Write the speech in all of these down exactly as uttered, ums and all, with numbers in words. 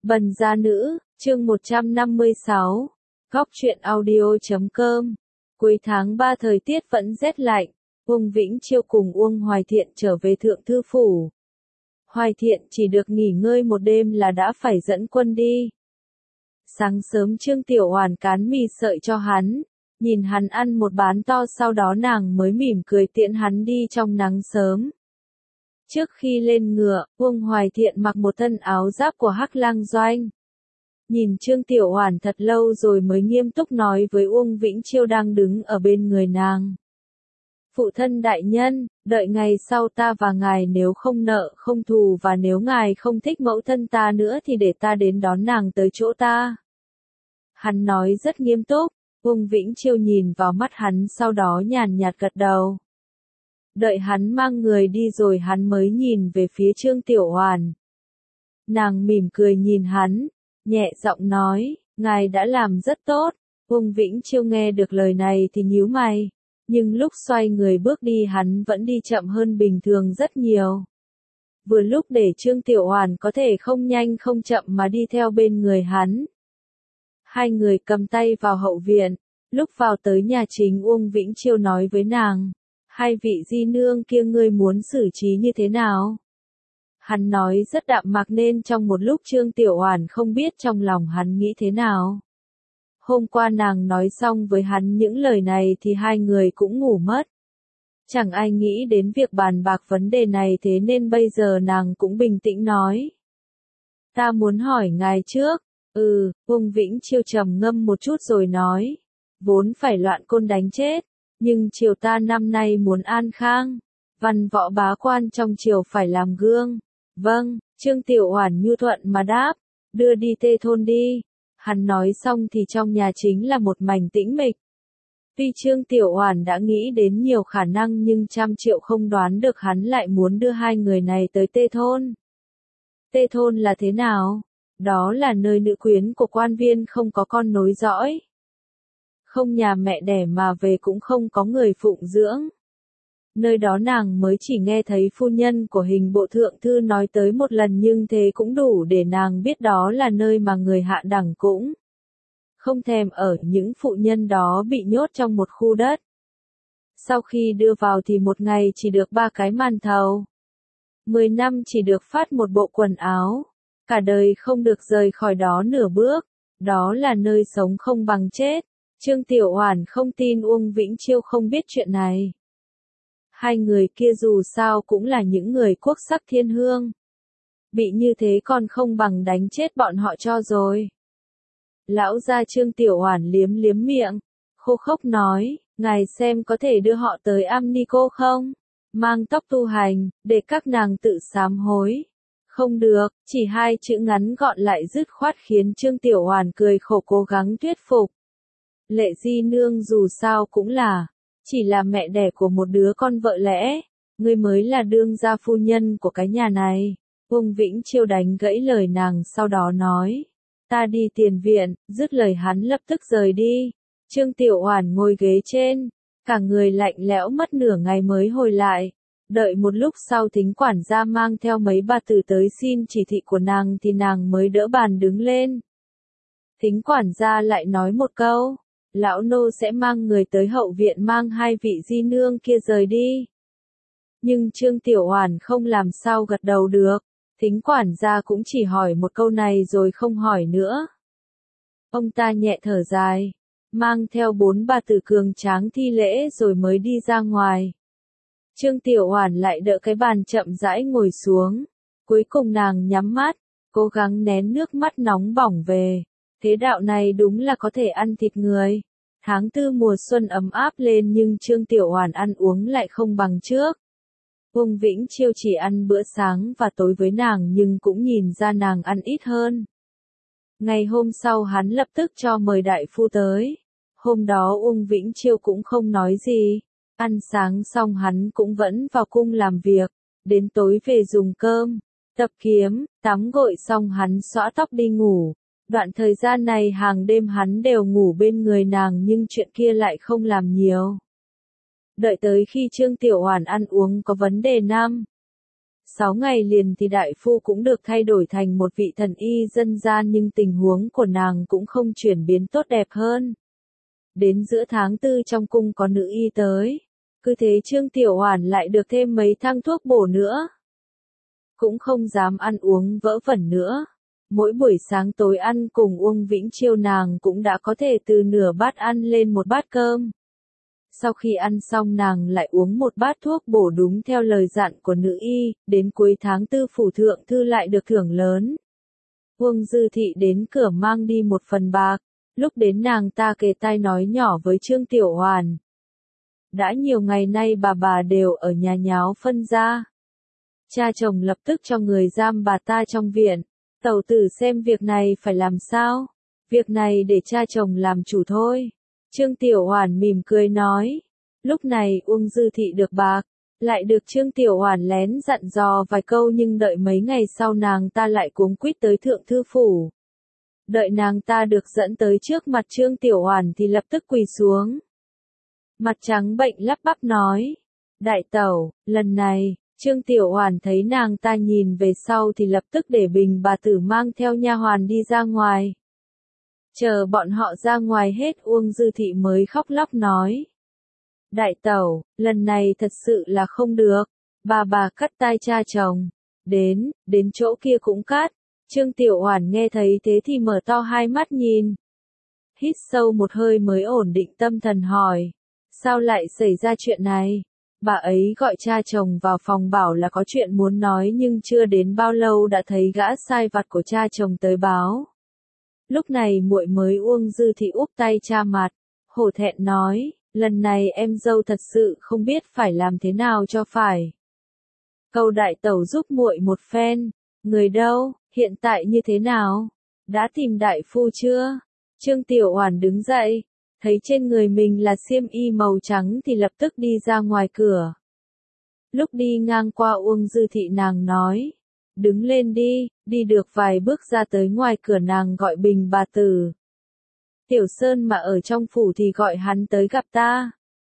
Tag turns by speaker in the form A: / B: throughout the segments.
A: Bần gia nữ, chương một trăm năm mươi sáu, Góc truyện audio chấm com. Cuối tháng ba thời tiết vẫn rét lạnh, Uông Vĩnh Chiêu cùng Uông Hoài Thiện trở về Thượng Thư Phủ. Hoài Thiện chỉ được nghỉ ngơi một đêm là đã phải dẫn quân đi. Sáng sớm Trương Tiểu Oản cán mì sợi cho hắn, nhìn hắn ăn một bán to, sau đó nàng mới mỉm cười tiễn hắn đi trong nắng sớm. Trước khi lên ngựa, Uông Hoài Thiện mặc một thân áo giáp của Hắc Lang Doanh. Nhìn Trương Tiểu Oản thật lâu rồi mới nghiêm túc nói với Uông Vĩnh Chiêu đang đứng ở bên người nàng. Phụ thân đại nhân, đợi ngày sau ta và ngài nếu không nợ không thù, và nếu ngài không thích mẫu thân ta nữa thì để ta đến đón nàng tới chỗ ta. Hắn nói rất nghiêm túc, Uông Vĩnh Chiêu nhìn vào mắt hắn, sau đó nhàn nhạt gật đầu. Đợi hắn mang người đi rồi hắn mới nhìn về phía Trương Tiểu Oản. Nàng mỉm cười nhìn hắn, nhẹ giọng nói, ngài đã làm rất tốt. Uông Vĩnh Chiêu nghe được lời này thì nhíu mày, nhưng lúc xoay người bước đi hắn vẫn đi chậm hơn bình thường rất nhiều. Vừa lúc để Trương Tiểu Oản có thể không nhanh không chậm mà đi theo bên người hắn. Hai người cầm tay vào hậu viện, lúc vào tới nhà chính Uông Vĩnh Chiêu nói với nàng, hai vị di nương kia ngươi muốn xử trí như thế nào? Hắn nói rất đạm mạc nên trong một lúc Trương Tiểu Oản không biết trong lòng hắn nghĩ thế nào. Hôm qua nàng nói xong với hắn những lời này thì hai người cũng ngủ mất. Chẳng ai nghĩ đến việc bàn bạc vấn đề này, thế nên bây giờ nàng cũng bình tĩnh nói. Ta muốn hỏi ngài trước. Ừ, Uông Vĩnh Chiêu trầm ngâm một chút rồi nói. Vốn phải loạn côn đánh chết, nhưng triều ta năm nay muốn an khang. Văn võ bá quan trong triều phải làm gương. Vâng, Trương Tiểu Oản nhu thuận mà đáp, đưa đi Tê Thôn đi. Hắn nói xong thì trong nhà chính là một mảnh tĩnh mịch. Tuy Trương Tiểu Oản đã nghĩ đến nhiều khả năng nhưng trăm triệu không đoán được hắn lại muốn đưa hai người này tới Tê Thôn. Tê Thôn là thế nào? Đó là nơi nữ quyến của quan viên không có con nối dõi. Không nhà mẹ đẻ mà về cũng không có người phụng dưỡng. Nơi đó nàng mới chỉ nghe thấy phu nhân của hình bộ thượng thư nói tới một lần, nhưng thế cũng đủ để nàng biết đó là nơi mà người hạ đẳng cũng không thèm ở. Những phụ nhân đó bị nhốt trong một khu đất. Sau khi đưa vào thì một ngày chỉ được ba cái màn thầu. Mười năm chỉ được phát một bộ quần áo. Cả đời không được rời khỏi đó nửa bước. Đó là nơi sống không bằng chết. Trương Tiểu Oản không tin Uông Vĩnh Chiêu không biết chuyện này. Hai người kia dù sao cũng là những người quốc sắc thiên hương. Bị như thế còn không bằng đánh chết bọn họ cho rồi. Lão gia Trương Tiểu Oản liếm liếm miệng, khô khốc nói, ngài xem có thể đưa họ tới Amnico không? Mang tóc tu hành, để các nàng tự sám hối. Không được, chỉ hai chữ ngắn gọn lại dứt khoát khiến Trương Tiểu Oản cười khổ cố gắng thuyết phục. Lệ di nương dù sao cũng là, chỉ là mẹ đẻ của một đứa con vợ lẽ, ngươi mới là đương gia phu nhân của cái nhà này. Uông Vĩnh Chiêu đánh gãy lời nàng sau đó nói, ta đi tiền viện. Dứt lời hắn lập tức rời đi. Trương Tiểu Oản ngồi ghế trên, cả người lạnh lẽo mất nửa ngày mới hồi lại. Đợi một lúc sau Thính quản gia mang theo mấy bà tử tới xin chỉ thị của nàng thì nàng mới đỡ bàn đứng lên. Thính quản gia lại nói một câu, lão nô sẽ mang người tới hậu viện mang hai vị di nương kia rời đi. Nhưng Trương Tiểu Oản không làm sao gật đầu được. Thính quản gia cũng chỉ hỏi một câu này rồi không hỏi nữa. Ông ta nhẹ thở dài, mang theo bốn bà tử cường tráng thi lễ rồi mới đi ra ngoài. Trương Tiểu Oản lại đỡ cái bàn chậm rãi ngồi xuống. Cuối cùng nàng nhắm mắt, cố gắng nén nước mắt nóng bỏng về. Thế đạo này đúng là có thể ăn thịt người. Tháng tư mùa xuân ấm áp lên nhưng Trương Tiểu Oản ăn uống lại không bằng trước. Uông Vĩnh Chiêu chỉ ăn bữa sáng và tối với nàng nhưng cũng nhìn ra nàng ăn ít hơn. Ngày hôm sau hắn lập tức cho mời đại phu tới. Hôm đó Uông Vĩnh Chiêu cũng không nói gì. Ăn sáng xong hắn cũng vẫn vào cung làm việc. Đến tối về dùng cơm, tập kiếm, tắm gội xong hắn xõa tóc đi ngủ. Đoạn thời gian này hàng đêm hắn đều ngủ bên người nàng nhưng chuyện kia lại không làm nhiều. Đợi tới khi Trương Tiểu Oản ăn uống có vấn đề năm Sáu ngày liền thì đại phu cũng được thay đổi thành một vị thần y dân gian nhưng tình huống của nàng cũng không chuyển biến tốt đẹp hơn. Đến giữa tháng tư trong cung có nữ y tới. Cứ thế Trương Tiểu Hoàn lại được thêm mấy thang thuốc bổ nữa. Cũng không dám ăn uống vỡ vẩn nữa. Mỗi buổi sáng tối ăn cùng Uông Vĩnh Chiêu nàng cũng đã có thể từ nửa bát ăn lên một bát cơm. Sau khi ăn xong nàng lại uống một bát thuốc bổ đúng theo lời dặn của nữ y, đến cuối tháng tư phủ thượng thư lại được thưởng lớn. Uông Dư Thị đến cửa mang đi một phần bạc, lúc đến nàng ta kề tai nói nhỏ với Trương Tiểu Hoàn. Đã nhiều ngày nay bà bà đều ở nhà nháo phân ra. Cha chồng lập tức cho người giam bà ta trong viện, tẩu tử xem việc này phải làm sao, việc này để cha chồng làm chủ thôi. Trương Tiểu Hoàn mỉm cười nói. Lúc này Uông Dư Thị được bạc, lại được Trương Tiểu Hoàn lén dặn dò vài câu nhưng đợi mấy ngày sau nàng ta lại cuống quýt tới thượng thư phủ. Đợi nàng ta được dẫn tới trước mặt Trương Tiểu Hoàn thì lập tức quỳ xuống. Mặt trắng bệnh lắp bắp nói. Đại tẩu, lần này, Trương Tiểu Hoàn thấy nàng ta nhìn về sau thì lập tức để Bình bà tử mang theo nha hoàn đi ra ngoài. Chờ bọn họ ra ngoài hết Uông Dư Thị mới khóc lóc nói. Đại tẩu, lần này thật sự là không được. Bà bà cắt tai cha chồng. Đến, đến chỗ kia cũng cắt. Trương Tiểu Hoàn nghe thấy thế thì mở to hai mắt nhìn. Hít sâu một hơi mới ổn định tâm thần hỏi. Sao lại xảy ra chuyện này? Bà ấy gọi cha chồng vào phòng bảo là có chuyện muốn nói nhưng chưa đến bao lâu đã thấy gã sai vặt của cha chồng tới báo. Lúc này muội mới Uông Dư Thị úp tay cha mặt, hổ thẹn nói, lần này em dâu thật sự không biết phải làm thế nào cho phải. Cầu đại tẩu giúp muội một phen, người đâu, hiện tại như thế nào? Đã tìm đại phu chưa? Trương Tiểu Hoàn đứng dậy, thấy trên người mình là xiêm y màu trắng thì lập tức đi ra ngoài cửa. Lúc đi ngang qua Uông Dư Thị nàng nói, đứng lên đi, đi được vài bước ra tới ngoài cửa nàng gọi Bình bà tử. Tiểu Sơn mà ở trong phủ thì gọi hắn tới gặp ta.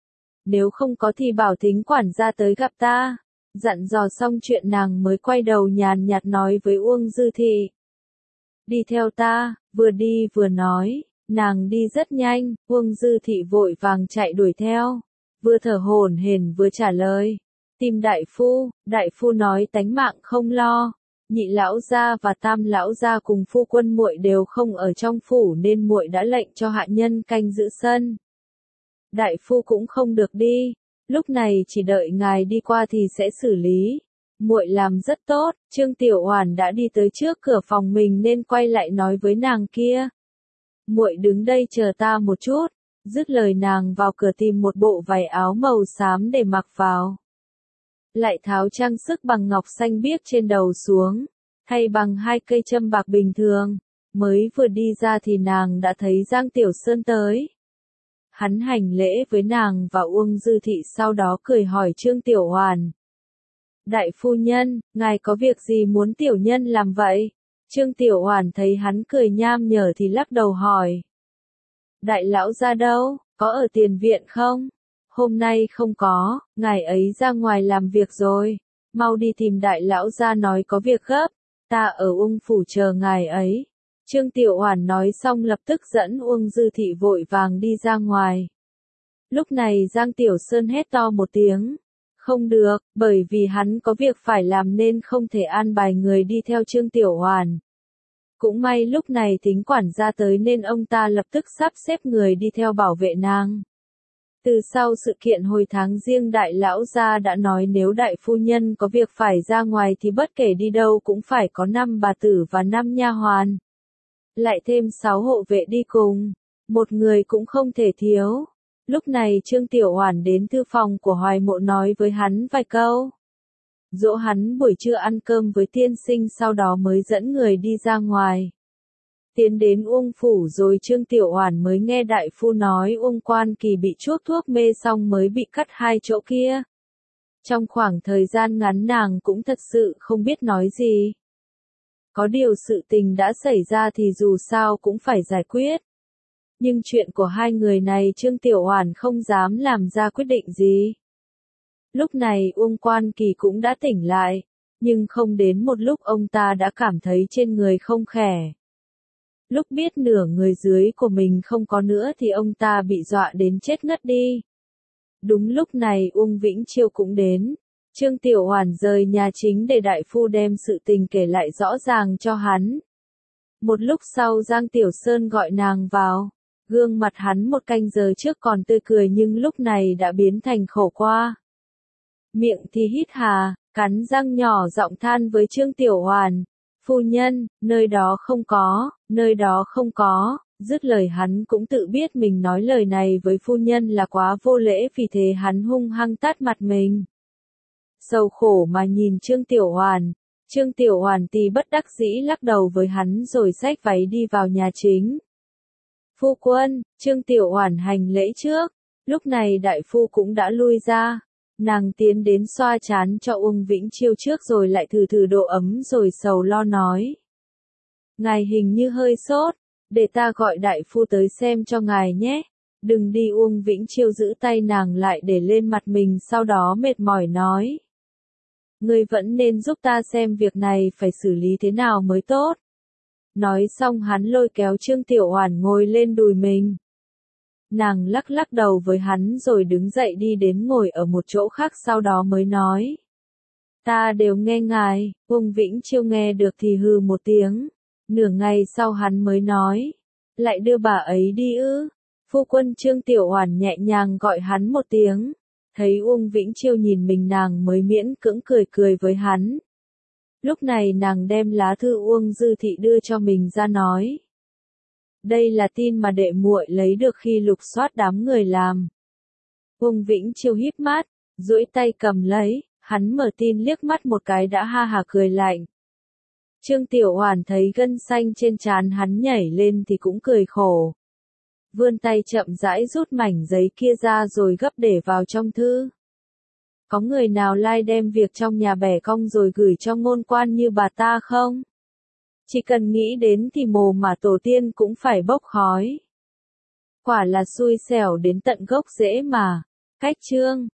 A: Nếu không có thì bảo thính quản gia tới gặp ta. Dặn dò xong chuyện nàng mới quay đầu nhàn nhạt nói với Uông Dư Thị. Đi theo ta, vừa đi vừa nói, nàng đi rất nhanh, Uông Dư Thị vội vàng chạy đuổi theo, vừa thở hổn hển vừa trả lời. Tìm đại phu, đại phu nói tánh mạng không lo. Nhị lão gia và tam lão gia cùng phu quân muội đều không ở trong phủ nên muội đã lệnh cho hạ nhân canh giữ sân. Đại phu cũng không được đi, lúc này chỉ đợi ngài đi qua thì sẽ xử lý. Muội làm rất tốt, Trương Tiểu Hoàn đã đi tới trước cửa phòng mình nên quay lại nói với nàng kia. Muội đứng đây chờ ta một chút, dứt lời nàng vào cửa tìm một bộ váy áo màu xám để mặc vào. Lại tháo trang sức bằng ngọc xanh biếc trên đầu xuống, thay bằng hai cây châm bạc bình thường, mới vừa đi ra thì nàng đã thấy Giang Tiểu Sơn tới. Hắn hành lễ với nàng và Uông Dư Thị sau đó cười hỏi Trương Tiểu Hoàn. Đại phu nhân, ngài có việc gì muốn tiểu nhân làm vậy? Trương Tiểu Hoàn thấy hắn cười nham nhở thì lắc đầu hỏi. Đại lão gia đâu, có ở tiền viện không? Hôm nay không có, ngài ấy ra ngoài làm việc rồi. Mau đi tìm đại lão gia nói có việc gấp, ta ở Ung phủ chờ ngài ấy. Trương Tiểu Hoàn nói xong lập tức dẫn Uông Dư Thị vội vàng đi ra ngoài. Lúc này Giang Tiểu Sơn hét to một tiếng. Không được, bởi vì hắn có việc phải làm nên không thể an bài người đi theo Trương Tiểu Hoàn. Cũng may lúc này thính quản gia tới nên ông ta lập tức sắp xếp người đi theo bảo vệ nàng. Từ sau sự kiện hồi tháng riêng đại lão gia đã nói nếu đại phu nhân có việc phải ra ngoài thì bất kể đi đâu cũng phải có năm bà tử và năm nha hoàn. Lại thêm sáu hộ vệ đi cùng, một người cũng không thể thiếu. Lúc này Trương Tiểu Hoàn đến thư phòng của Hoài Mộ nói với hắn vài câu. Dỗ hắn buổi trưa ăn cơm với tiên sinh sau đó mới dẫn người đi ra ngoài. Tiến đến Uông phủ rồi Trương Tiểu Hoàn mới nghe đại phu nói Uông Quan Kỳ bị chuốc thuốc mê xong mới bị cắt hai chỗ kia. Trong khoảng thời gian ngắn nàng cũng thật sự không biết nói gì. Có điều sự tình đã xảy ra thì dù sao cũng phải giải quyết. Nhưng chuyện của hai người này Trương Tiểu Hoàn không dám làm ra quyết định gì. Lúc này Uông Quan Kỳ cũng đã tỉnh lại. nhưng không đến một lúc ông ta đã cảm thấy trên người không khỏe. Lúc biết nửa người dưới của mình không có nữa thì ông ta bị dọa đến chết ngất đi. Đúng lúc này Uông Vĩnh Chiêu cũng đến. Trương Tiểu Hoàn rời nhà chính để đại phu đem sự tình kể lại rõ ràng cho hắn. Một lúc sau Giang Tiểu Sơn gọi nàng vào. Gương mặt hắn một canh giờ trước còn tươi cười nhưng lúc này đã biến thành khổ qua. Miệng thì hít hà, cắn răng nhỏ giọng than với Trương Tiểu Hoàn. Phu nhân, nơi đó không có, nơi đó không có. Dứt lời hắn cũng tự biết mình nói lời này với phu nhân là quá vô lễ, vì thế hắn hung hăng tát mặt mình. Sầu khổ mà nhìn Trương Tiểu Hoàn, Trương Tiểu Hoàn thì bất đắc dĩ lắc đầu với hắn rồi xách váy đi vào nhà chính. Phu quân, Trương Tiểu Hoàn hành lễ trước, lúc này đại phu cũng đã lui ra. Nàng tiến đến xoa trán cho Uông Vĩnh Chiêu trước rồi lại thử thử độ ấm rồi sầu lo nói. Ngài hình như hơi sốt, để ta gọi đại phu tới xem cho ngài nhé. Đừng đi, Uông Vĩnh Chiêu giữ tay nàng lại để lên mặt mình, sau đó mệt mỏi nói. Ngươi vẫn nên giúp ta xem việc này phải xử lý thế nào mới tốt. Nói xong hắn lôi kéo Trương Tiểu Hoàn ngồi lên đùi mình. Nàng lắc lắc đầu với hắn rồi đứng dậy đi đến ngồi ở một chỗ khác, sau đó mới nói. Ta đều nghe ngài. Uông Vĩnh Chiêu nghe được thì hừ một tiếng. Nửa ngày sau hắn mới nói. Lại đưa bà ấy đi ư? Phu quân. Trương Tiểu Hoàn nhẹ nhàng gọi hắn một tiếng. Thấy Uông Vĩnh Chiêu nhìn mình nàng mới miễn cưỡng cười cười với hắn. Lúc này nàng đem lá thư Uông Dư Thị đưa cho mình ra nói. Đây là tin mà đệ muội lấy được khi lục soát đám người làm. Uông Vĩnh Chiêu híp mắt, duỗi tay cầm lấy, hắn mở tin liếc mắt một cái đã ha hà cười lạnh. Trương Tiểu Hoàn thấy gân xanh trên trán hắn nhảy lên thì cũng cười khổ. Vươn tay chậm rãi rút mảnh giấy kia ra rồi gấp để vào trong thư. Có người nào lai đem việc trong nhà bẻ cong rồi gửi cho ngôn quan như bà ta không? Chỉ cần nghĩ đến thì mồ mà tổ tiên cũng phải bốc khói. Quả là xui xẻo đến tận gốc rễ mà. Cách chương